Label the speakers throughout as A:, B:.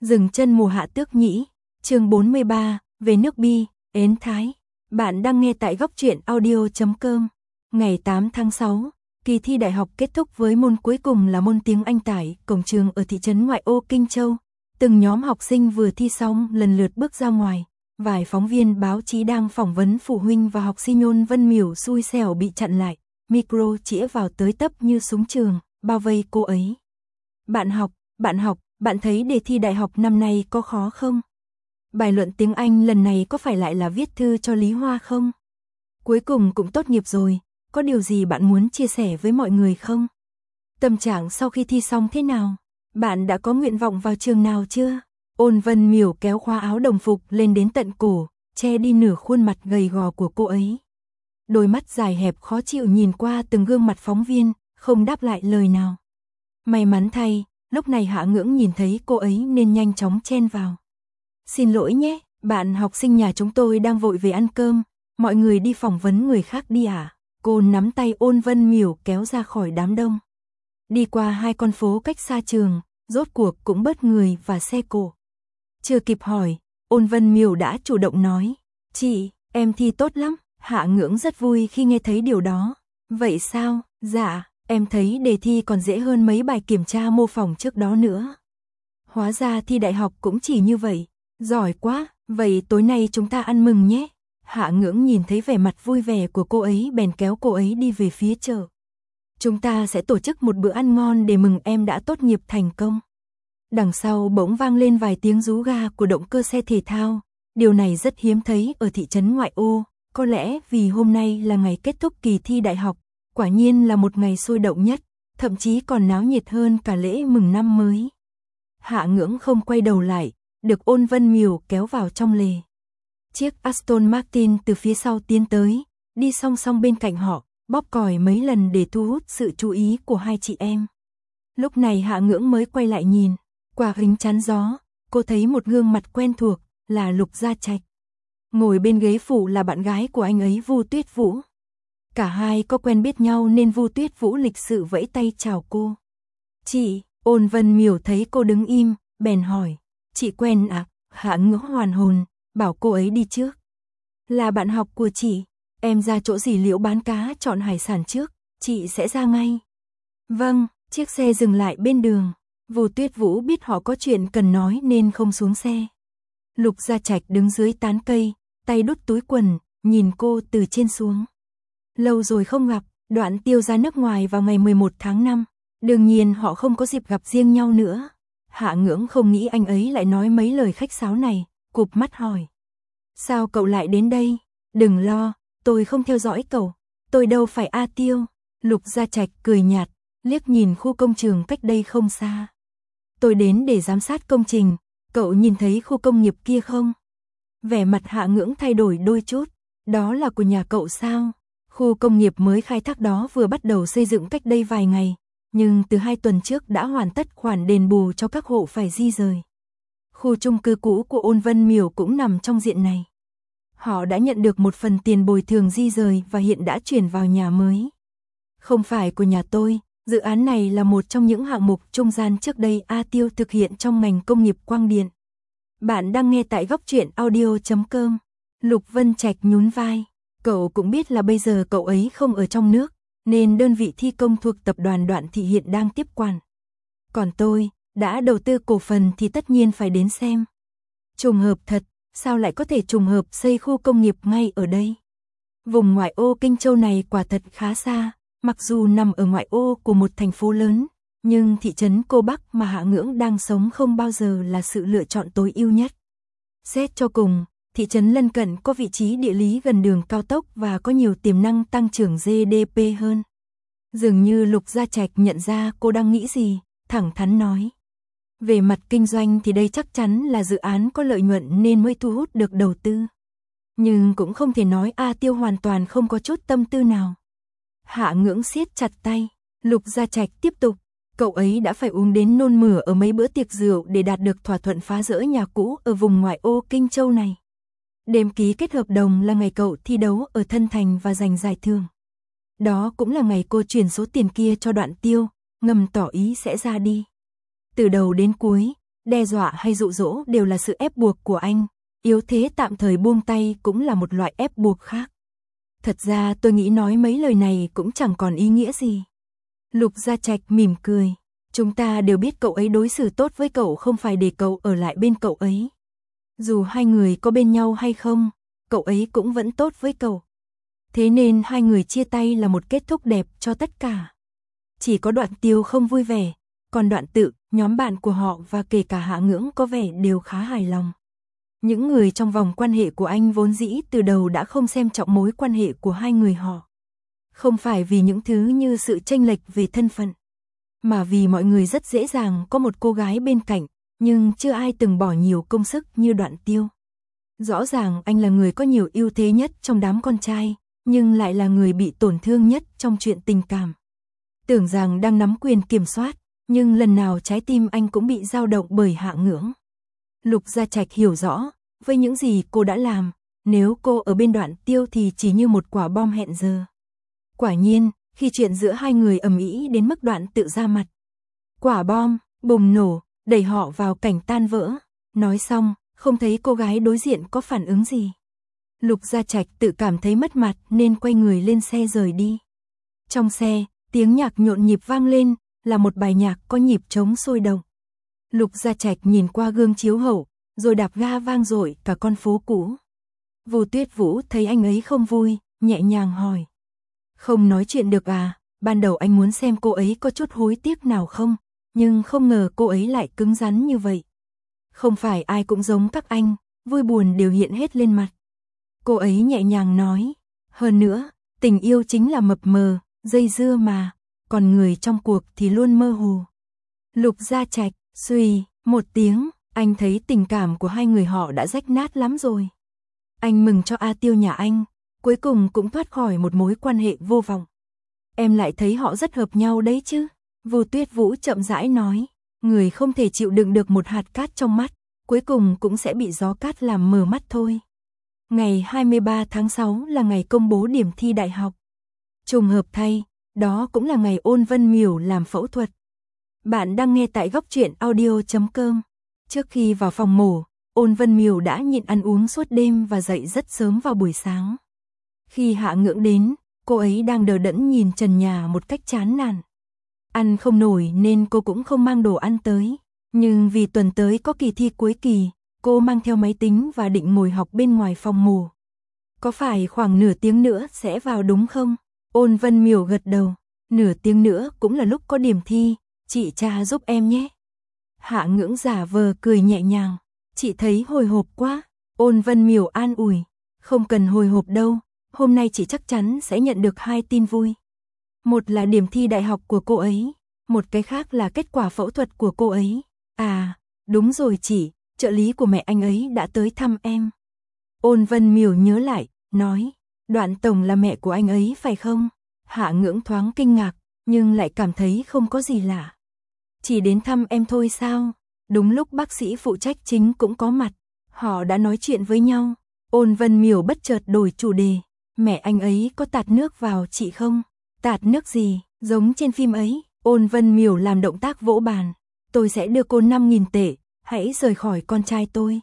A: Dừng chân mùa hạ tước nhĩ, chương 43, về nước Bi, Ến Thái. Bạn đang nghe tại góc truyện audio.com. Ngày 8 tháng 6, kỳ thi đại học kết thúc với môn cuối cùng là môn tiếng Anh tại cổng trường ở thị trấn ngoại ô Kinh Châu. Từng nhóm học sinh vừa thi xong lần lượt bước ra ngoài. Vài phóng viên báo chí đang phỏng vấn phụ huynh và học sinh Nhôn Vân Miểu xui xẻo bị chặn lại. Micro chĩa vào tới tấp như súng trường, bao vây cô ấy. Bạn học, bạn thấy đề thi đại học năm nay có khó không? Bài luận tiếng Anh lần này có phải lại là viết thư cho Lý Hoa không? Cuối cùng cũng tốt nghiệp rồi, có điều gì bạn muốn chia sẻ với mọi người không? Tâm trạng sau khi thi xong thế nào? Bạn đã có nguyện vọng vào trường nào chưa? Ôn Vân Miểu kéo khóa áo đồng phục lên đến tận cổ, che đi nửa khuôn mặt gầy gò của cô ấy. Đôi mắt dài hẹp khó chịu nhìn qua từng gương mặt phóng viên, không đáp lại lời nào. May mắn thay, lúc này Hạ Ngưỡng nhìn thấy cô ấy nên nhanh chóng chen vào. Xin lỗi nhé, bạn học sinh nhà chúng tôi đang vội về ăn cơm, mọi người đi phỏng vấn người khác đi à? Cô nắm tay Ôn Vân Miểu kéo ra khỏi đám đông. Đi qua hai con phố cách xa trường, rốt cuộc cũng bớt người và xe cộ. Chưa kịp hỏi, Ôn Vân Miểu đã chủ động nói, chị, em thi tốt lắm. Hạ Ngưỡng rất vui khi nghe thấy điều đó. Vậy sao? Dạ, em thấy đề thi còn dễ hơn mấy bài kiểm tra mô phỏng trước đó nữa. Hóa ra thi đại học cũng chỉ như vậy. Giỏi quá, vậy tối nay chúng ta ăn mừng nhé. Hạ Ngưỡng nhìn thấy vẻ mặt vui vẻ của cô ấy bèn kéo cô ấy đi về phía chợ. Chúng ta sẽ tổ chức một bữa ăn ngon để mừng em đã tốt nghiệp thành công. Đằng sau bỗng vang lên vài tiếng rú ga của động cơ xe thể thao. Điều này rất hiếm thấy ở thị trấn ngoại ô. Có lẽ vì hôm nay là ngày kết thúc kỳ thi đại học, quả nhiên là một ngày sôi động nhất, thậm chí còn náo nhiệt hơn cả lễ mừng năm mới. Hạ Ngưỡng không quay đầu lại, được Ôn Vân Miểu kéo vào trong lề. Chiếc Aston Martin từ phía sau tiến tới, đi song song bên cạnh họ, bóp còi mấy lần để thu hút sự chú ý của hai chị em. Lúc này Hạ Ngưỡng mới quay lại nhìn, qua kính chắn gió, cô thấy một gương mặt quen thuộc, là Lục Gia Trạch. Ngồi bên ghế phụ là bạn gái của anh ấy Vu Tuyết Vũ. Cả hai có quen biết nhau nên Vu Tuyết Vũ lịch sự vẫy tay chào cô. Chị, Ôn Vân Miểu thấy cô đứng im, bèn hỏi. Chị quen à? Hạ Ngưỡng hoàn hồn, bảo cô ấy đi trước. Là bạn học của chị, em ra chỗ dì Liễu bán cá chọn hải sản trước, chị sẽ ra ngay. Vâng, chiếc xe dừng lại bên đường. Vu Tuyết Vũ biết họ có chuyện cần nói nên không xuống xe. Lục Gia Trạch đứng dưới tán cây, tay đút túi quần, nhìn cô từ trên xuống. Lâu rồi không gặp, Đoạn Tiêu ra nước ngoài vào ngày 11 tháng 5. Đương nhiên họ không có dịp gặp riêng nhau nữa. Hạ Ngưỡng không nghĩ anh ấy lại nói mấy lời khách sáo này, cụp mắt hỏi. Sao cậu lại đến đây? Đừng lo, tôi không theo dõi cậu. Tôi đâu phải A Tiêu. Lục Gia Trạch cười nhạt, liếc nhìn khu công trường cách đây không xa. Tôi đến để giám sát công trình, cậu nhìn thấy khu công nghiệp kia không? Vẻ mặt Hạ Ngưỡng thay đổi đôi chút, đó là của nhà cậu sao? Khu công nghiệp mới khai thác đó vừa bắt đầu xây dựng cách đây vài ngày, nhưng từ 2 tuần trước đã hoàn tất khoản đền bù cho các hộ phải di rời. Khu chung cư cũ của Ôn Vân Miểu cũng nằm trong diện này. Họ đã nhận được một phần tiền bồi thường di rời và hiện đã chuyển vào nhà mới. Không phải của nhà tôi, dự án này là một trong những hạng mục trung gian trước đây A Tiêu thực hiện trong ngành công nghiệp quang điện. Bạn đang nghe tại góc truyện audio.com. Lục Vân Trạch nhún vai. Cậu cũng biết là bây giờ cậu ấy không ở trong nước, nên đơn vị thi công thuộc tập đoàn Đoạn Thị hiện đang tiếp quản. Còn tôi, đã đầu tư cổ phần thì tất nhiên phải đến xem. Trùng hợp thật, sao lại có thể trùng hợp xây khu công nghiệp ngay ở đây? Vùng ngoại ô Kinh Châu này quả thật khá xa, mặc dù nằm ở ngoại ô của một thành phố lớn, nhưng thị trấn Cô Bắc mà Hạ Ngưỡng đang sống không bao giờ là sự lựa chọn tối ưu nhất. Xét cho cùng, thị trấn lân cận có vị trí địa lý gần đường cao tốc và có nhiều tiềm năng tăng trưởng GDP hơn. Dường như Lục Gia Trạch nhận ra cô đang nghĩ gì, thẳng thắn nói. Về mặt kinh doanh thì đây chắc chắn là dự án có lợi nhuận nên mới thu hút được đầu tư. Nhưng cũng không thể nói A Tiêu hoàn toàn không có chút tâm tư nào. Hạ Ngưỡng siết chặt tay, Lục Gia Trạch tiếp tục. Cậu ấy đã phải uống đến nôn mửa ở mấy bữa tiệc rượu để đạt được thỏa thuận phá rỡ nhà cũ ở vùng ngoại ô Kinh Châu này. Đêm ký kết hợp đồng là ngày cậu thi đấu ở Thân Thành và giành giải thưởng. Đó cũng là ngày cô chuyển số tiền kia cho Đoạn Tiêu, ngầm tỏ ý sẽ ra đi. Từ đầu đến cuối, đe dọa hay dụ dỗ đều là sự ép buộc của anh, yếu thế tạm thời buông tay cũng là một loại ép buộc khác. Thật ra tôi nghĩ nói mấy lời này cũng chẳng còn ý nghĩa gì. Lục Gia Trạch mỉm cười, chúng ta đều biết cậu ấy đối xử tốt với cậu không phải để cậu ở lại bên cậu ấy. Dù hai người có bên nhau hay không, cậu ấy cũng vẫn tốt với cậu. Thế nên hai người chia tay là một kết thúc đẹp cho tất cả. Chỉ có Đoạn Tiêu không vui vẻ, còn Đoạn Tự, nhóm bạn của họ và kể cả Hạ Ngưỡng có vẻ đều khá hài lòng. Những người trong vòng quan hệ của anh vốn dĩ từ đầu đã không xem trọng mối quan hệ của hai người họ. Không phải vì những thứ như sự chênh lệch về thân phận, mà vì mọi người rất dễ dàng có một cô gái bên cạnh, nhưng chưa ai từng bỏ nhiều công sức như Đoạn Tiêu. Rõ ràng anh là người có nhiều ưu thế nhất trong đám con trai, nhưng lại là người bị tổn thương nhất trong chuyện tình cảm. Tưởng rằng đang nắm quyền kiểm soát, nhưng lần nào trái tim anh cũng bị dao động bởi Hạ Ngưỡng. Lục Gia Trạch hiểu rõ, với những gì cô đã làm, nếu cô ở bên Đoạn Tiêu thì chỉ như một quả bom hẹn giờ. Quả nhiên, khi chuyện giữa hai người ầm ĩ đến mức Đoạn Tự ra mặt, quả bom bùng nổ, đẩy họ vào cảnh tan vỡ. Nói xong, không thấy cô gái đối diện có phản ứng gì. Lục Gia Trạch tự cảm thấy mất mặt nên quay người lên xe rời đi. Trong xe, tiếng nhạc nhộn nhịp vang lên, là một bài nhạc có nhịp trống sôi động. Lục Gia Trạch nhìn qua gương chiếu hậu, rồi đạp ga vang dội cả con phố cũ. Vô Tuyết Vũ thấy anh ấy không vui, nhẹ nhàng hỏi. Không nói chuyện được à? Ban đầu anh muốn xem cô ấy có chút hối tiếc nào không, nhưng không ngờ cô ấy lại cứng rắn như vậy. Không phải ai cũng giống các anh, vui buồn đều hiện hết lên mặt. Cô ấy nhẹ nhàng nói. Hơn nữa, tình yêu chính là mập mờ, dây dưa mà, còn người trong cuộc thì luôn mơ hồ. Lục Gia Trạch, suy, một tiếng, anh thấy tình cảm của hai người họ đã rách nát lắm rồi. Anh mừng cho A Tiêu nhà anh, cuối cùng cũng thoát khỏi một mối quan hệ vô vọng. Em lại thấy họ rất hợp nhau đấy chứ. Vô Tuyết Vũ chậm rãi nói, người không thể chịu đựng được một hạt cát trong mắt, cuối cùng cũng sẽ bị gió cát làm mờ mắt thôi. Ngày 23 tháng 6 là ngày công bố điểm thi đại học. Trùng hợp thay, đó cũng là ngày Ôn Vân Miểu làm phẫu thuật. Bạn đang nghe tại Góc Truyện Audio.com. Trước khi vào phòng mổ, Ôn Vân Miểu đã nhịn ăn uống suốt đêm và dậy rất sớm vào buổi sáng. Khi Hạ Ngưỡng đến, cô ấy đang đờ đẫn nhìn trần nhà một cách chán nản. Ăn không nổi nên cô cũng không mang đồ ăn tới. Nhưng vì tuần tới có kỳ thi cuối kỳ, cô mang theo máy tính và định ngồi học bên ngoài phòng mổ. Có phải khoảng nửa tiếng nữa sẽ vào đúng không? Ôn Vân Miểu gật đầu. Nửa tiếng nữa cũng là lúc có điểm thi, chị tra giúp em nhé. Hạ Ngưỡng giả vờ cười nhẹ nhàng. Chị thấy hồi hộp quá. Ôn Vân Miểu an ủi. Không cần hồi hộp đâu, hôm nay chị chắc chắn sẽ nhận được 2 tin vui. Một là điểm thi đại học của cô ấy, một cái khác là kết quả phẫu thuật của cô ấy. À, đúng rồi chị, trợ lý của mẹ anh ấy đã tới thăm em. Ôn Vân Miểu nhớ lại, nói, Đoạn tổng là mẹ của anh ấy phải không? Hạ Ngưỡng thoáng kinh ngạc, nhưng lại cảm thấy không có gì lạ. Chỉ đến thăm em thôi sao? Đúng lúc bác sĩ phụ trách chính cũng có mặt, họ đã nói chuyện với nhau. Ôn Vân Miểu bất chợt đổi chủ đề, mẹ anh ấy có tạt nước vào chị không? Tạt nước gì, giống trên phim ấy? Ôn Vân Miểu làm động tác vỗ bàn. Tôi sẽ đưa cô 5.000 tệ, hãy rời khỏi con trai tôi.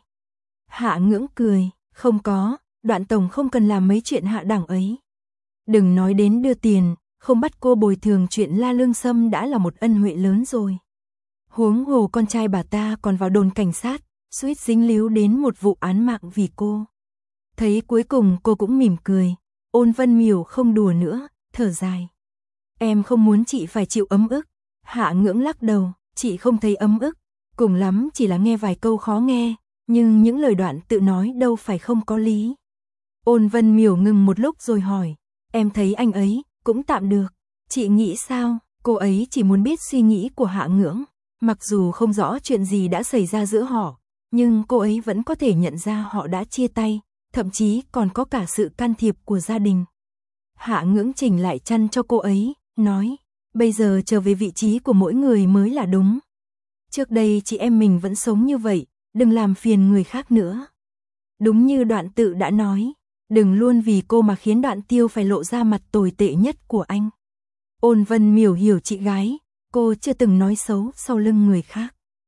A: Hạ Ngưỡng cười, không có, Đoạn tổng không cần làm mấy chuyện hạ đẳng ấy. Đừng nói đến đưa tiền, không bắt cô bồi thường chuyện La Lương Sâm đã là một ân huệ lớn rồi. Huống hồ con trai bà ta còn vào đồn cảnh sát, suýt dính líu đến một vụ án mạng vì cô. Thấy cuối cùng cô cũng mỉm cười, Ôn Vân Miểu không đùa nữa, thở dài. Em không muốn chị phải chịu ấm ức. Hạ Ngưỡng lắc đầu, chị không thấy ấm ức, cùng lắm chỉ là nghe vài câu khó nghe, nhưng những lời Đoạn Tự nói đâu phải không có lý. Ôn Vân Miểu ngừng một lúc rồi hỏi, em thấy anh ấy cũng tạm được, chị nghĩ sao? Cô ấy chỉ muốn biết suy nghĩ của Hạ Ngưỡng, mặc dù không rõ chuyện gì đã xảy ra giữa họ, nhưng cô ấy vẫn có thể nhận ra họ đã chia tay, thậm chí còn có cả sự can thiệp của gia đình. Hạ Ngưỡng chỉnh lại chăn cho cô ấy, nói, bây giờ trở về vị trí của mỗi người mới là đúng. Trước đây chị em mình vẫn sống như vậy, đừng làm phiền người khác nữa. Đúng như Đoạn Tự đã nói, đừng luôn vì cô mà khiến Đoạn Tiêu phải lộ ra mặt tồi tệ nhất của anh. Ôn Vân Miểu hiểu chị gái, cô chưa từng nói xấu sau lưng người khác.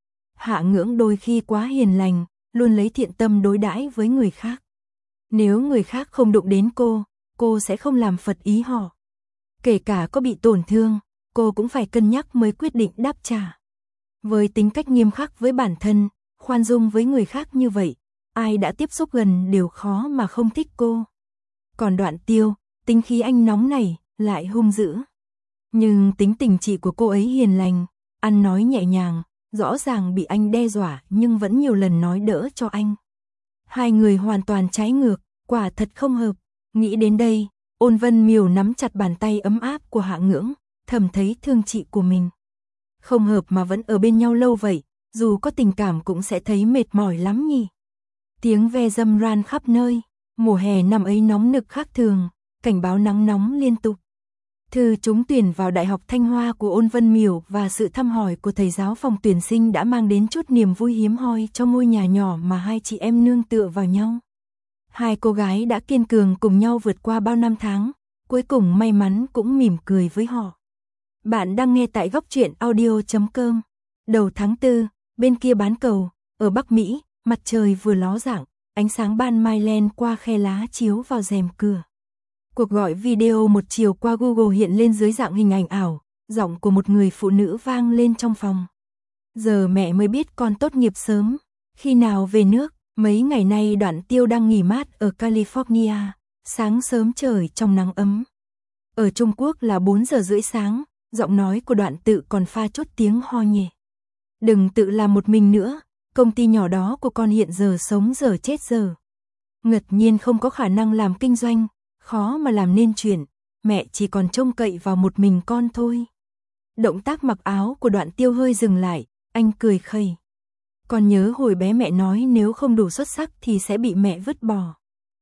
A: Hạ Ngưỡng đôi khi quá hiền lành, luôn lấy thiện tâm đối đãi với người khác. Nếu người khác không đụng đến cô sẽ không làm phật ý họ. Kể cả có bị tổn thương, cô cũng phải cân nhắc mới quyết định đáp trả. Với tính cách nghiêm khắc với bản thân, khoan dung với người khác như vậy, ai đã tiếp xúc gần đều khó mà không thích cô. Còn Đoạn Tiêu, tính khí anh nóng nảy, lại hung dữ. Nhưng tính tình chị của cô ấy hiền lành, ăn nói nhẹ nhàng, rõ ràng bị anh đe dọa nhưng vẫn nhiều lần nói đỡ cho anh. Hai người hoàn toàn trái ngược, quả thật không hợp. Nghĩ đến đây, Ôn Vân Miều nắm chặt bàn tay ấm áp của Hạ Ngưỡng, thầm thấy thương chị của mình. Không hợp mà vẫn ở bên nhau lâu vậy, dù có tình cảm cũng sẽ thấy mệt mỏi lắm nhỉ. Tiếng ve râm ran khắp nơi, mùa hè năm ấy nóng nực khác thường, cảnh báo nắng nóng liên tục. Thư trúng tuyển vào Đại học Thanh Hoa của Ôn Vân Miểu và sự thăm hỏi của thầy giáo phòng tuyển sinh đã mang đến chút niềm vui hiếm hoi cho ngôi nhà nhỏ mà hai chị em nương tựa vào nhau. Hai cô gái đã kiên cường cùng nhau vượt qua bao năm tháng, cuối cùng may mắn cũng mỉm cười với họ. Bạn đang nghe tại góc truyện audio.com. Đầu tháng 4, bên kia bán cầu, ở Bắc Mỹ, mặt trời vừa ló dạng, ánh sáng ban mai len qua khe lá chiếu vào rèm cửa. Cuộc gọi video một chiều qua Google hiện lên dưới dạng hình ảnh ảo, giọng của một người phụ nữ vang lên trong phòng. Giờ mẹ mới biết con tốt nghiệp sớm, khi nào về nước, mấy ngày nay Đoạn Tiêu đang nghỉ mát ở California, sáng sớm trời trong nắng ấm. Ở Trung Quốc là 4 giờ rưỡi sáng, giọng nói của Đoạn Tự còn pha chút tiếng ho nhẹ. Đừng tự làm một mình nữa, công ty nhỏ đó của con hiện giờ sống giờ chết giờ. Ngật nhiên không có khả năng làm kinh doanh, khó mà làm nên chuyện, mẹ chỉ còn trông cậy vào một mình con thôi. Động tác mặc áo của Đoạn Tiêu hơi dừng lại, anh cười khẩy. Con nhớ hồi bé mẹ nói nếu không đủ xuất sắc thì sẽ bị mẹ vứt bỏ.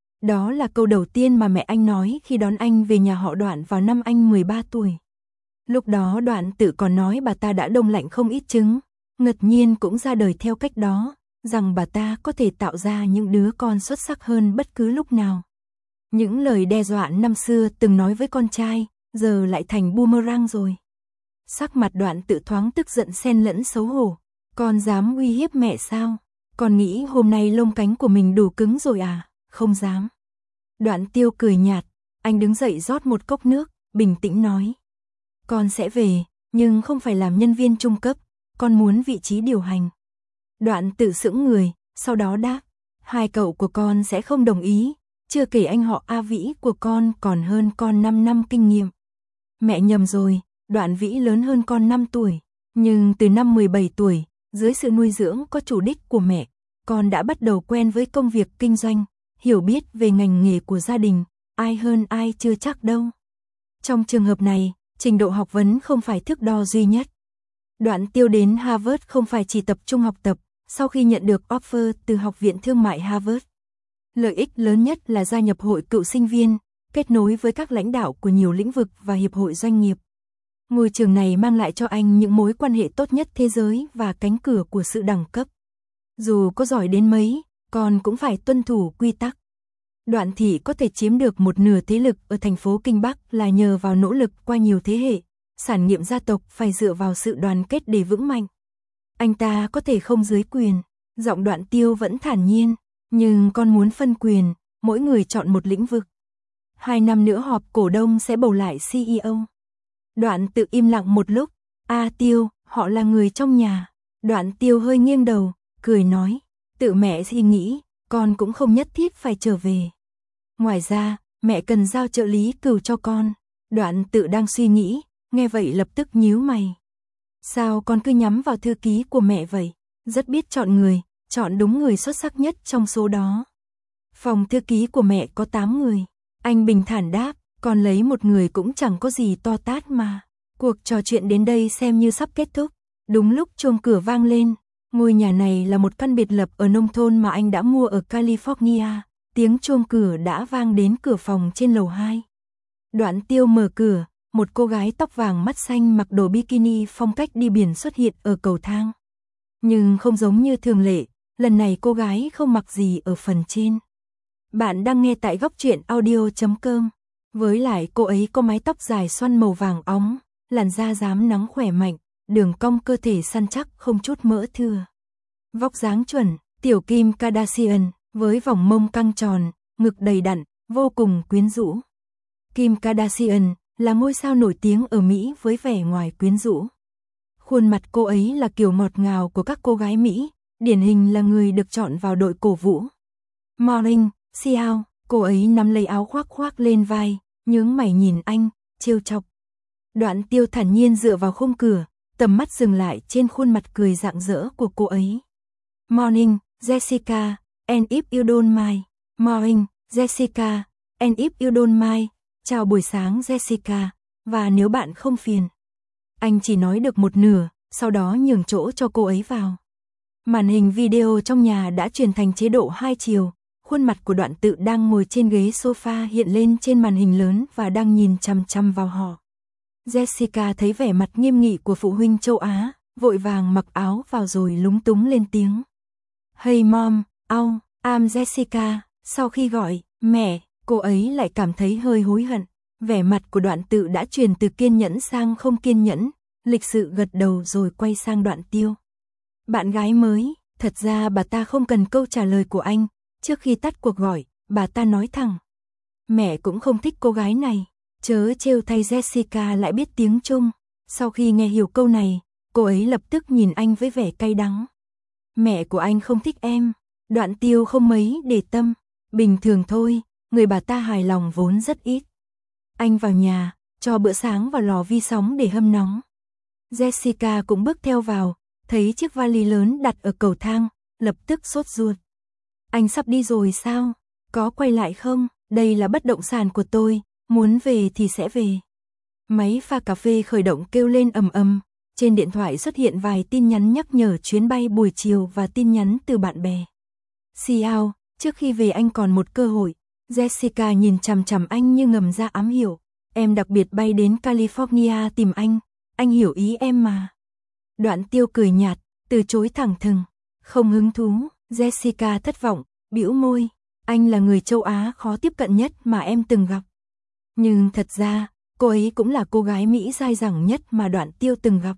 A: Đó là câu đầu tiên mà mẹ anh nói khi đón anh về nhà họ Đoạn vào năm anh 13 tuổi. Lúc đó Đoạn Tự còn nói bà ta đã đông lạnh không ít trứng, ngật nhiên cũng ra đời theo cách đó, rằng bà ta có thể tạo ra những đứa con xuất sắc hơn bất cứ lúc nào. Những lời đe dọa năm xưa từng nói với con trai, giờ lại thành boomerang rồi. Sắc mặt Đoạn Tự thoáng tức giận xen lẫn xấu hổ. Con dám uy hiếp mẹ sao? Con nghĩ hôm nay lông cánh của mình đủ cứng rồi à? Không dám. Đoạn Tiêu cười nhạt, anh đứng dậy rót một cốc nước, bình tĩnh nói. Con sẽ về, nhưng không phải làm nhân viên trung cấp, con muốn vị trí điều hành. Đoạn Tự sững người, sau đó đáp, hai cậu của con sẽ không đồng ý, chưa kể anh họ A Vĩ của con còn hơn con 5 năm kinh nghiệm. Mẹ nhầm rồi, Đoạn Vĩ lớn hơn con 5 tuổi, nhưng từ năm 17 tuổi, dưới sự nuôi dưỡng có chủ đích của mẹ, con đã bắt đầu quen với công việc kinh doanh, hiểu biết về ngành nghề của gia đình, ai hơn ai chưa chắc đâu. Trong trường hợp này, trình độ học vấn không phải thước đo duy nhất. Đoạn Tiêu đến Harvard không phải chỉ tập trung học tập, sau khi nhận được offer từ Học viện Thương mại Harvard. Lợi ích lớn nhất là gia nhập hội cựu sinh viên, kết nối với các lãnh đạo của nhiều lĩnh vực và hiệp hội doanh nghiệp. Ngôi trường này mang lại cho anh những mối quan hệ tốt nhất thế giới và cánh cửa của sự đẳng cấp. Dù có giỏi đến mấy, con cũng phải tuân thủ quy tắc. Đoạn Thị có thể chiếm được một nửa thế lực ở thành phố Kinh Bắc là nhờ vào nỗ lực qua nhiều thế hệ, sản nghiệp gia tộc phải dựa vào sự đoàn kết để vững mạnh. Anh ta có thể không dưới quyền, giọng Đoạn Tiêu vẫn thản nhiên, nhưng con muốn phân quyền, mỗi người chọn một lĩnh vực. 2 năm nữa họp cổ đông sẽ bầu lại CEO. Đoạn Tự im lặng một lúc, Tiêu, họ là người trong nhà. Đoạn Tiêu hơi nghiêng đầu, cười nói, tự mẹ suy nghĩ, con cũng không nhất thiết phải trở về. Ngoài ra, mẹ cần giao trợ lý cừu cho con. Đoạn Tự đang suy nghĩ, nghe vậy lập tức nhíu mày. Sao con cứ nhắm vào thư ký của mẹ vậy? Rất biết chọn người, chọn đúng người xuất sắc nhất trong số đó. Phòng thư ký của mẹ có 8 người. Anh bình thản đáp, còn lấy một người cũng chẳng có gì to tát mà. Cuộc trò chuyện đến đây xem như sắp kết thúc. Đúng lúc chuông cửa vang lên. Ngôi nhà này là một căn biệt lập ở nông thôn mà anh đã mua ở California. Tiếng chuông cửa đã vang đến cửa phòng trên lầu 2. Đoạn Tiêu mở cửa, một cô gái tóc vàng mắt xanh mặc đồ bikini phong cách đi biển xuất hiện ở cầu thang. Nhưng không giống như thường lệ, lần này cô gái không mặc gì ở phần trên. Bạn đang nghe tại góc truyện audio.com. Với lại cô ấy có mái tóc dài xoăn màu vàng óng, làn da rám nắng khỏe mạnh, đường cong cơ thể săn chắc không chút mỡ thừa. Vóc dáng chuẩn, tiểu Kim Kardashian, với vòng mông căng tròn, ngực đầy đặn, vô cùng quyến rũ. Kim Kardashian là ngôi sao nổi tiếng ở Mỹ với vẻ ngoài quyến rũ. Khuôn mặt cô ấy là kiểu ngọt ngào của các cô gái Mỹ, điển hình là người được chọn vào đội cổ vũ. Morning, Xiao, cô ấy nắm lấy áo khoác lên vai, nhướng mày nhìn anh, trêu chọc. Đoạn Tiêu thản nhiên dựa vào khung cửa, tầm mắt dừng lại trên khuôn mặt cười rạng rỡ của cô ấy. Morning, Jessica, and if you don't mind. Morning, Jessica, and if you don't mind. Chào buổi sáng Jessica, và nếu bạn không phiền. Anh chỉ nói được một nửa, sau đó nhường chỗ cho cô ấy vào. Màn hình video trong nhà đã chuyển thành chế độ 2 chiều, khuôn mặt của Đoạn Tự đang ngồi trên ghế sofa hiện lên trên màn hình lớn và đang nhìn chằm chằm vào họ. Jessica thấy vẻ mặt nghiêm nghị của phụ huynh châu Á, vội vàng mặc áo vào rồi lúng túng lên tiếng. Hey mom, I'm Jessica. Sau khi gọi mẹ, cô ấy lại cảm thấy hơi hối hận. Vẻ mặt của Đoạn Tự đã chuyển từ kiên nhẫn sang không kiên nhẫn, lịch sự gật đầu rồi quay sang Đoạn Tiêu. Bạn gái mới, thật ra bà ta không cần câu trả lời của anh. Trước khi tắt cuộc gọi, bà ta nói thẳng. Mẹ cũng không thích cô gái này. Chớ trêu thay Jessica lại biết tiếng Trung. Sau khi nghe hiểu câu này, cô ấy lập tức nhìn anh với vẻ cay đắng. Mẹ của anh không thích em. Đoạn Tiêu không mấy để tâm. Bình thường thôi, người bà ta hài lòng vốn rất ít. Anh vào nhà, cho bữa sáng vào lò vi sóng để hâm nóng. Jessica cũng bước theo vào, thấy chiếc vali lớn đặt ở cầu thang, lập tức sốt ruột. Anh sắp đi rồi sao? Có quay lại không? Đây là bất động sản của tôi, muốn về thì sẽ về. Máy pha cà phê khởi động kêu lên ầm ầm, trên điện thoại xuất hiện vài tin nhắn nhắc nhở chuyến bay buổi chiều và tin nhắn từ bạn bè. Xiao, trước khi về anh còn một cơ hội. Jessica nhìn chằm chằm anh như ngầm ra ám hiệu. Em đặc biệt bay đến California tìm anh hiểu ý em mà. Đoạn Tiêu cười nhạt, từ chối thẳng thừng. Không hứng thú. Jessica thất vọng, bĩu môi. Anh là người châu Á khó tiếp cận nhất mà em từng gặp. Nhưng thật ra, cô ấy cũng là cô gái Mỹ dai dẳng nhất mà Đoạn Tiêu từng gặp.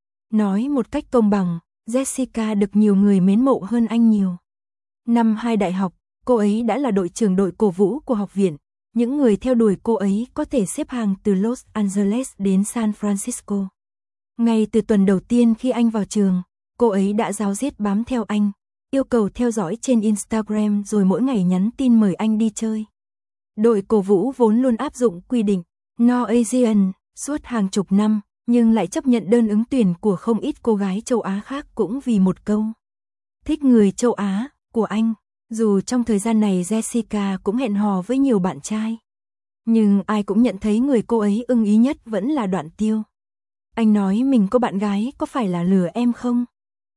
A: Nói một cách công bằng, Jessica được nhiều người mến mộ hơn anh nhiều. Năm 2 đại học, cô ấy đã là đội trưởng đội cổ vũ của học viện. Những người theo đuổi cô ấy có thể xếp hàng từ Los Angeles đến San Francisco. Ngay từ tuần đầu tiên khi anh vào trường, cô ấy đã ráo riết bám theo anh, yêu cầu theo dõi trên Instagram rồi mỗi ngày nhắn tin mời anh đi chơi. Đội cổ vũ vốn luôn áp dụng quy định No Asian suốt hàng chục năm, nhưng lại chấp nhận đơn ứng tuyển của không ít cô gái châu Á khác cũng vì một câu. Thích người châu Á của anh. Dù trong thời gian này Jessica cũng hẹn hò với nhiều bạn trai, nhưng ai cũng nhận thấy người cô ấy ưng ý nhất vẫn là Đoạn Tiêu. Anh nói mình có bạn gái có phải là lừa em không?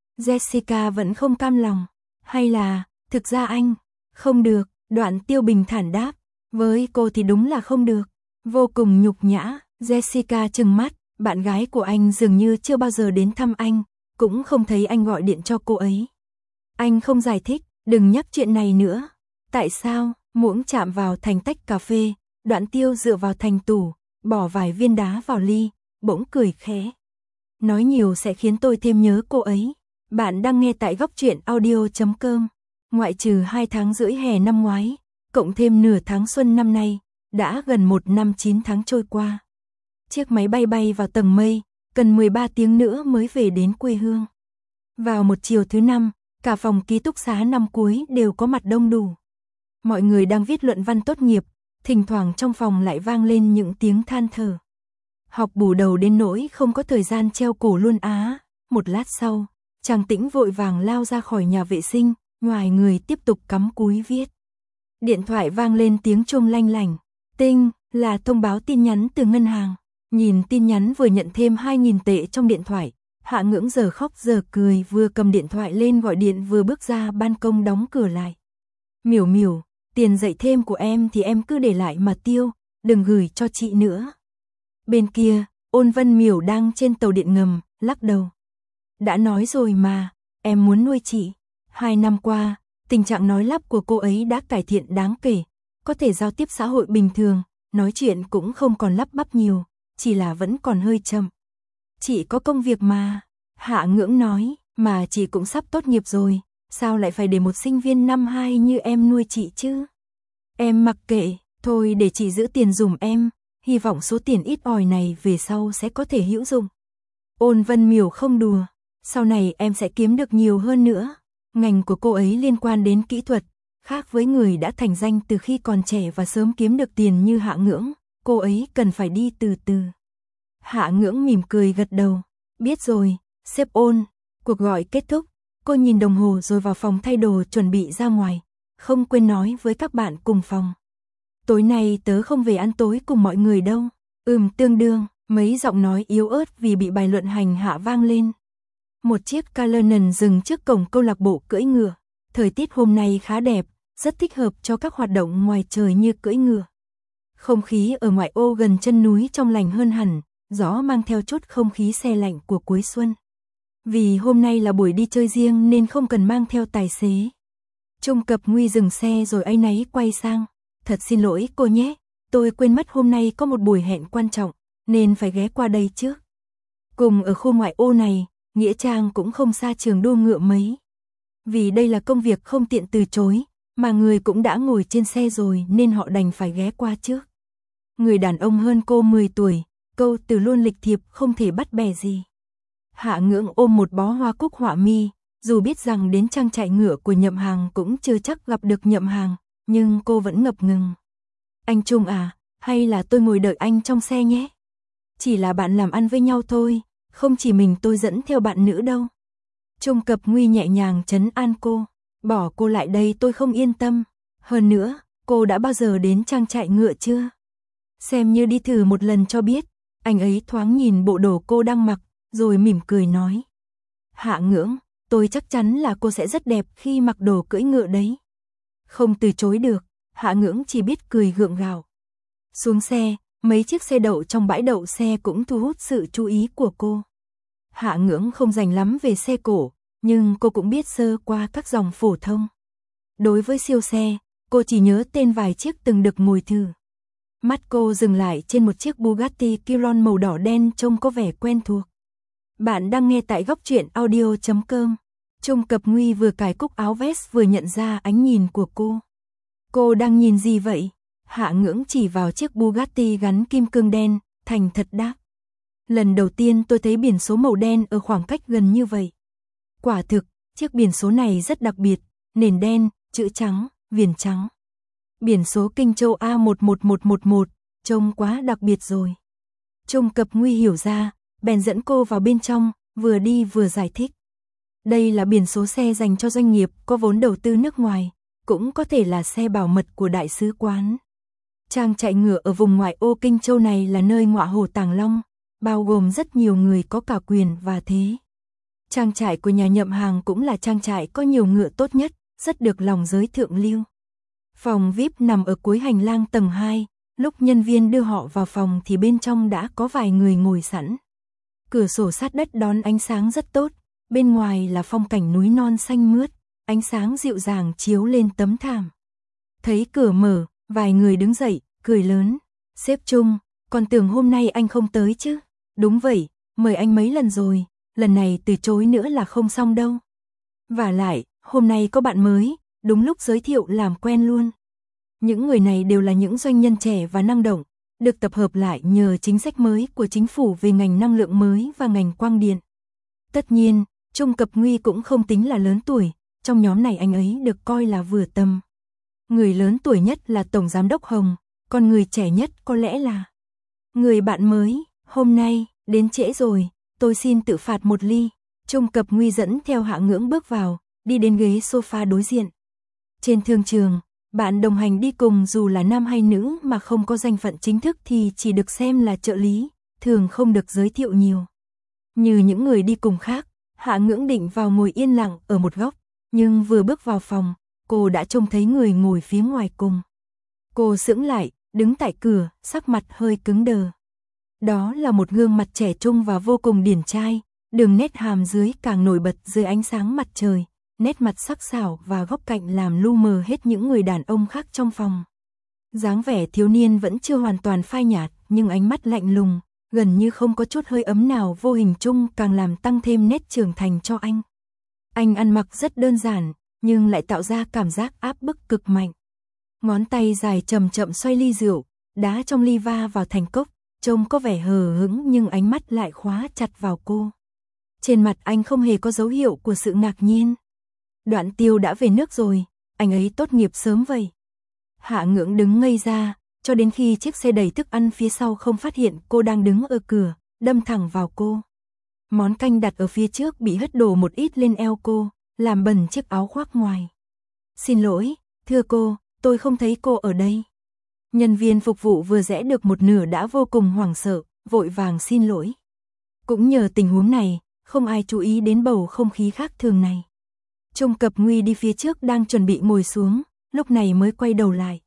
A: Jessica vẫn không cam lòng. Hay là, thực ra anh, không được, Đoạn Tiêu bình thản đáp. Với cô thì đúng là không được. Vô cùng nhục nhã, Jessica trừng mắt, bạn gái của anh dường như chưa bao giờ đến thăm anh, cũng không thấy anh gọi điện cho cô ấy. Anh không giải thích. Đừng nhắc chuyện này nữa. Tại sao? Muỗng chạm vào thành tách cà phê, Đoạn Tiêu dựa vào thành tủ, bỏ vài viên đá vào ly, bỗng cười khẽ. Nói nhiều sẽ khiến tôi thêm nhớ cô ấy. Bạn đang nghe tại góc truyện audio.com. Ngoại trừ 2 tháng rưỡi hè năm ngoái, cộng thêm nửa tháng xuân năm nay, đã gần 1 năm 9 tháng trôi qua. Chiếc máy bay bay vào tầng mây, cần 13 tiếng nữa mới về đến quê hương. Vào một chiều thứ năm, cả phòng ký túc xá năm cuối đều có mặt đông đủ. Mọi người đang viết luận văn tốt nghiệp, thỉnh thoảng trong phòng lại vang lên những tiếng than thở. Học bù đầu đến nỗi không có thời gian treo cổ luôn á. Một lát sau, Trang Tĩnh vội vàng lao ra khỏi nhà vệ sinh, ngoài người tiếp tục cắm cúi viết. Điện thoại vang lên tiếng chuông lanh lảnh. Tinh, là thông báo tin nhắn từ ngân hàng. Nhìn tin nhắn vừa nhận thêm 2.000 tệ trong điện thoại. Hạ Ngưỡng giờ khóc giờ cười, vừa cầm điện thoại lên gọi điện vừa bước ra ban công đóng cửa lại. Miểu Miểu, tiền dạy thêm của em thì em cứ để lại mà tiêu, đừng gửi cho chị nữa. Bên kia, Ôn Vân Miểu đang trên tàu điện ngầm, lắc đầu. Đã nói rồi mà, em muốn nuôi chị. 2 năm qua, tình trạng nói lắp của cô ấy đã cải thiện đáng kể, có thể giao tiếp xã hội bình thường, nói chuyện cũng không còn lắp bắp nhiều, chỉ là vẫn còn hơi chậm. Chị có công việc mà, Hạ Ngưỡng nói, Mà chị cũng sắp tốt nghiệp rồi, sao lại phải để một sinh viên năm 2 như em nuôi chị chứ? Em mặc kệ, thôi để chị giữ tiền dùm em, hy vọng số tiền ít ỏi này về sau sẽ có thể hữu dụng. Ôn Vân Miểu không đùa, sau này em sẽ kiếm được nhiều hơn nữa. Ngành của cô ấy liên quan đến kỹ thuật, khác với người đã thành danh từ khi còn trẻ và sớm kiếm được tiền như Hạ Ngưỡng, cô ấy cần phải đi từ từ. Hạ Ngưỡng mỉm cười gật đầu, biết rồi, sếp Ôn. Cuộc gọi kết thúc, cô nhìn đồng hồ rồi vào phòng thay đồ chuẩn bị ra ngoài, không quên nói với các bạn cùng phòng. Tối nay tớ không về ăn tối cùng mọi người đâu. Tương đương, mấy giọng nói yếu ớt vì bị bài luận hành hạ vang lên. Một chiếc Cullinan dừng trước cổng câu lạc bộ cưỡi ngựa. Thời tiết hôm nay khá đẹp, rất thích hợp cho các hoạt động ngoài trời như cưỡi ngựa. Không khí ở ngoại ô gần chân núi trong lành hơn hẳn, gió mang theo chút không khí se lạnh của cuối xuân. Vì hôm nay là buổi đi chơi riêng nên không cần mang theo tài xế. Trung Cập Nguy dừng xe rồi áy náy quay sang. Thật xin lỗi cô nhé, tôi quên mất hôm nay có một buổi hẹn quan trọng, nên phải ghé qua đây trước. Cùng ở khu ngoại ô này, nghĩa trang cũng không xa trường đua ngựa mấy. Vì đây là công việc không tiện từ chối, mà người cũng đã ngồi trên xe rồi nên họ đành phải ghé qua trước. Người đàn ông hơn cô 10 tuổi, câu từ luôn lịch thiệp không thể bắt bẻ gì. Hạ Ngưỡng ôm một bó hoa cúc họa mi, dù biết rằng đến trang trại ngựa của Nhậm Hàng cũng chưa chắc gặp được Nhậm Hàng, nhưng cô vẫn ngập ngừng. Anh Trung à, hay là tôi ngồi đợi anh trong xe nhé? Chỉ là bạn làm ăn với nhau thôi, không chỉ mình tôi dẫn theo bạn nữ đâu. Trung Cập Nguy nhẹ nhàng trấn an cô, bỏ cô lại đây tôi không yên tâm. Hơn nữa, cô đã bao giờ đến trang trại ngựa chưa? Xem như đi thử một lần cho biết. Anh ấy thoáng nhìn bộ đồ cô đang mặc, rồi mỉm cười nói. Hạ Ngưỡng, tôi chắc chắn là cô sẽ rất đẹp khi mặc đồ cưỡi ngựa đấy. Không từ chối được, Hạ Ngưỡng chỉ biết cười gượng gạo. Xuống xe, mấy chiếc xe đậu trong bãi đậu xe cũng thu hút sự chú ý của cô. Hạ Ngưỡng không rành lắm về xe cổ, nhưng cô cũng biết sơ qua các dòng phổ thông. Đối với siêu xe, cô chỉ nhớ tên vài chiếc từng được ngồi thử. Mắt cô dừng lại trên một chiếc Bugatti Chiron màu đỏ đen trông có vẻ quen thuộc. Bạn đang nghe tại góc truyện audio.com. Trung Cập Nguy vừa cài cúc áo vest vừa nhận ra ánh nhìn của cô. Cô đang nhìn gì vậy? Hạ Ngưỡng chỉ vào chiếc Bugatti gắn kim cương đen, thành thật đáp. Lần đầu tiên tôi thấy biển số màu đen ở khoảng cách gần như vậy. Quả thực, chiếc biển số này rất đặc biệt, nền đen, chữ trắng, viền trắng. Biển số Kinh Châu A11111, trông quá đặc biệt rồi. Trung Cập Nguy hiểu ra, bèn dẫn cô vào bên trong, vừa đi vừa giải thích. Đây là biển số xe dành cho doanh nghiệp có vốn đầu tư nước ngoài, cũng có thể là xe bảo mật của đại sứ quán. Trang trại ngựa ở vùng ngoại ô Kinh Châu này là nơi ngọa hổ tàng long, bao gồm rất nhiều người có cả quyền và thế. Trang trại của nhà Nhậm Hàng cũng là trang trại có nhiều ngựa tốt nhất, rất được lòng giới thượng lưu. Phòng VIP nằm ở cuối hành lang tầng 2, lúc nhân viên đưa họ vào phòng thì bên trong đã có vài người ngồi sẵn. Cửa sổ sát đất đón ánh sáng rất tốt, bên ngoài là phong cảnh núi non xanh mướt, ánh sáng dịu dàng chiếu lên tấm thảm. Thấy cửa mở, vài người đứng dậy, cười lớn. Sếp Trung, còn tưởng hôm nay anh không tới chứ? Đúng vậy, mời anh mấy lần rồi, lần này từ chối nữa là không xong đâu. Vả lại, hôm nay có bạn mới, đúng lúc giới thiệu làm quen luôn. Những người này đều là những doanh nhân trẻ và năng động, được tập hợp lại nhờ chính sách mới của chính phủ về ngành năng lượng mới và ngành quang điện. Tất nhiên, Trung Cập Nguy cũng không tính là lớn tuổi, trong nhóm này anh ấy được coi là vừa tầm. Người lớn tuổi nhất là Tổng Giám đốc Hồng, còn người trẻ nhất có lẽ là người bạn mới. Hôm nay, đến trễ rồi, tôi xin tự phạt một ly. Trung Cập Nguy dẫn theo Hạ Ngưỡng bước vào, đi đến ghế sofa đối diện. Trên thương trường, bạn đồng hành đi cùng dù là nam hay nữ mà không có danh phận chính thức thì chỉ được xem là trợ lý, thường không được giới thiệu nhiều. Như những người đi cùng khác, Hạ Ngưỡng định vào ngồi yên lặng ở một góc, nhưng vừa bước vào phòng, cô đã trông thấy người ngồi phía ngoài cùng. Cô sững lại, đứng tại cửa, sắc mặt hơi cứng đờ. Đó là một gương mặt trẻ trung và vô cùng điển trai, đường nét hàm dưới càng nổi bật dưới ánh sáng mặt trời, nét mặt sắc sảo và góc cạnh làm lu mờ hết những người đàn ông khác trong phòng. Dáng vẻ thiếu niên vẫn chưa hoàn toàn phai nhạt, nhưng ánh mắt lạnh lùng, gần như không có chút hơi ấm nào vô hình chung càng làm tăng thêm nét trưởng thành cho anh. Anh ăn mặc rất đơn giản, nhưng lại tạo ra cảm giác áp bức cực mạnh. Ngón tay dài chậm chậm xoay ly rượu, đá trong ly va vào thành cốc, trông có vẻ hờ hững nhưng ánh mắt lại khóa chặt vào cô. Trên mặt anh không hề có dấu hiệu của sự ngạc nhiên. Đoạn Tiêu đã về nước rồi, anh ấy tốt nghiệp sớm vậy. Hạ Ngưỡng đứng ngây ra, cho đến khi chiếc xe đẩy thức ăn phía sau không phát hiện cô đang đứng ở cửa, đâm thẳng vào cô. Món canh đặt ở phía trước bị hất đổ một ít lên eo cô, làm bẩn chiếc áo khoác ngoài. Xin lỗi, thưa cô, tôi không thấy cô ở đây. Nhân viên phục vụ vừa rẽ được một nửa đã vô cùng hoảng sợ, vội vàng xin lỗi. Cũng nhờ tình huống này, không ai chú ý đến bầu không khí khác thường này. Trung Cập Nguy đi phía trước đang chuẩn bị ngồi xuống, lúc này mới quay đầu lại.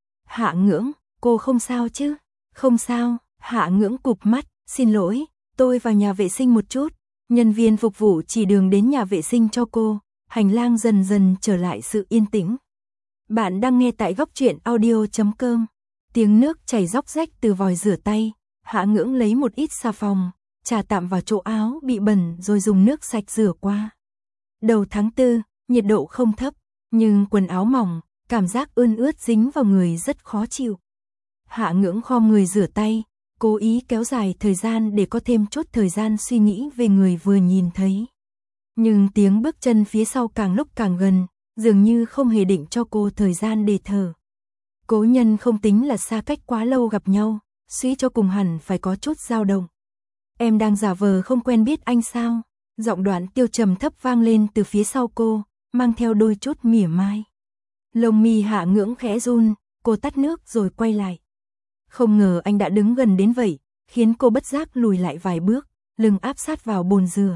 A: Hạ Ngưỡng, cô không sao chứ? Không sao, Hạ Ngưỡng cụp mắt, xin lỗi, tôi vào nhà vệ sinh một chút. Nhân viên phục vụ chỉ đường đến nhà vệ sinh cho cô, hành lang dần dần trở lại sự yên tĩnh. Bạn đang nghe tại góc truyện audio.com. Tiếng nước chảy róc rách từ vòi rửa tay, Hạ Ngưỡng lấy một ít xà phòng, chà tạm vào chỗ áo bị bẩn rồi dùng nước sạch rửa qua. Đầu tháng 4, nhiệt độ không thấp, nhưng quần áo mỏng, cảm giác ươn ướt dính vào người rất khó chịu. Hạ Ngưỡng khom người rửa tay, cố ý kéo dài thời gian để có thêm chút thời gian suy nghĩ về người vừa nhìn thấy. Nhưng tiếng bước chân phía sau càng lúc càng gần, dường như không hề định cho cô thời gian để thở. Cố Nhân không tính là xa cách quá lâu gặp nhau, suy cho cùng hẳn phải có chút dao động. Em đang giả vờ không quen biết anh sao? Giọng Đoạn Tiêu trầm thấp vang lên từ phía sau cô, mang theo đôi chút mỉa mai. Lông mi Hạ Ngưỡng khẽ run, cô tắt nước rồi quay lại. Không ngờ anh đã đứng gần đến vậy, khiến cô bất giác lùi lại vài bước, lưng áp sát vào bồn rửa.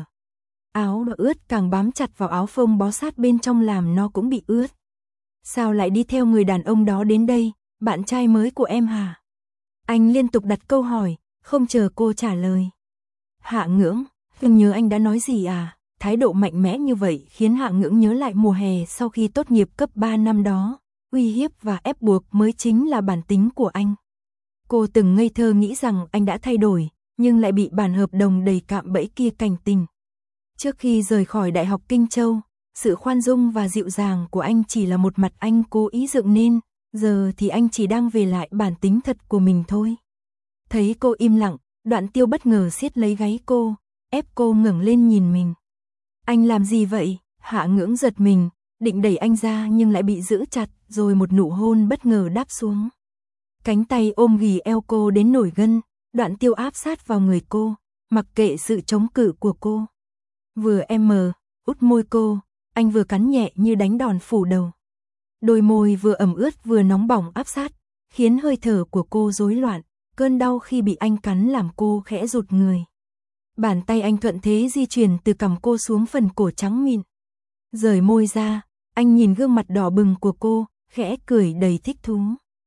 A: Áo đã ướt càng bám chặt vào áo phông bó sát bên trong làm nó cũng bị ướt. Sao lại đi theo người đàn ông đó đến đây, bạn trai mới của em hả? Anh liên tục đặt câu hỏi, không chờ cô trả lời. Hạ Ngưỡng, không nhớ anh đã nói gì à? Thái độ mạnh mẽ như vậy khiến Hạ Ngưỡng nhớ lại mùa hè sau khi tốt nghiệp cấp 3 năm đó, uy hiếp và ép buộc mới chính là bản tính của anh. Cô từng ngây thơ nghĩ rằng anh đã thay đổi, nhưng lại bị bản hợp đồng đầy cạm bẫy kia cảnh tình. Trước khi rời khỏi Đại học Kinh Châu, sự khoan dung và dịu dàng của anh chỉ là một mặt anh cố ý dựng nên, giờ thì anh chỉ đang về lại bản tính thật của mình thôi. Thấy cô im lặng, Đoạn Tiêu bất ngờ siết lấy gáy cô, ép cô ngẩng lên nhìn mình. Anh làm gì vậy? Hạ Ngưỡng giật mình, định đẩy anh ra nhưng lại bị giữ chặt, rồi một nụ hôn bất ngờ đáp xuống. Cánh tay ôm ghì eo cô đến nổi gân, Đoạn Tiêu áp sát vào người cô, mặc kệ sự chống cự của cô. Vừa út môi cô, anh vừa cắn nhẹ như đánh đòn phủ đầu. Đôi môi vừa ẩm ướt vừa nóng bỏng áp sát, khiến hơi thở của cô rối loạn, cơn đau khi bị anh cắn làm cô khẽ rụt người. Bàn tay anh thuận thế di chuyển từ cằm cô xuống phần cổ trắng mịn. Rời môi ra, anh nhìn gương mặt đỏ bừng của cô, khẽ cười đầy thích thú.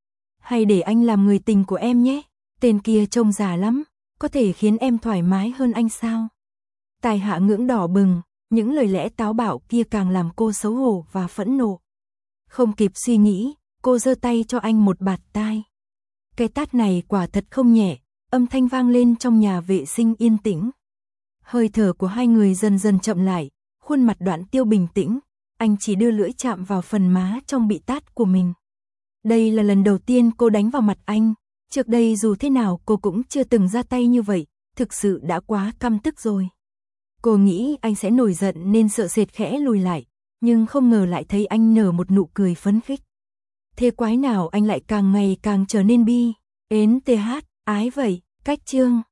A: Hay để anh làm người tình của em nhé, tên kia trông già lắm, có thể khiến em thoải mái hơn anh sao? Tai Hạ Ngưỡng đỏ bừng, những lời lẽ táo bạo kia càng làm cô xấu hổ và phẫn nộ. Không kịp suy nghĩ, cô giơ tay cho anh một bạt tai. Cái tát này quả thật không nhẹ, âm thanh vang lên trong nhà vệ sinh yên tĩnh. Hơi thở của hai người dần dần chậm lại, khuôn mặt Đoạn Tiêu bình tĩnh, anh chỉ đưa lưỡi chạm vào phần má trong bị tát của mình. Đây là lần đầu tiên cô đánh vào mặt anh, trước đây dù thế nào cô cũng chưa từng ra tay như vậy, thực sự đã quá căm tức rồi. Cô nghĩ anh sẽ nổi giận nên sợ sệt khẽ lùi lại, nhưng không ngờ lại thấy anh nở một nụ cười phấn khích. Thế quái nào anh lại càng ngày càng trở nên bi, ến th, ái vậy, cách chương.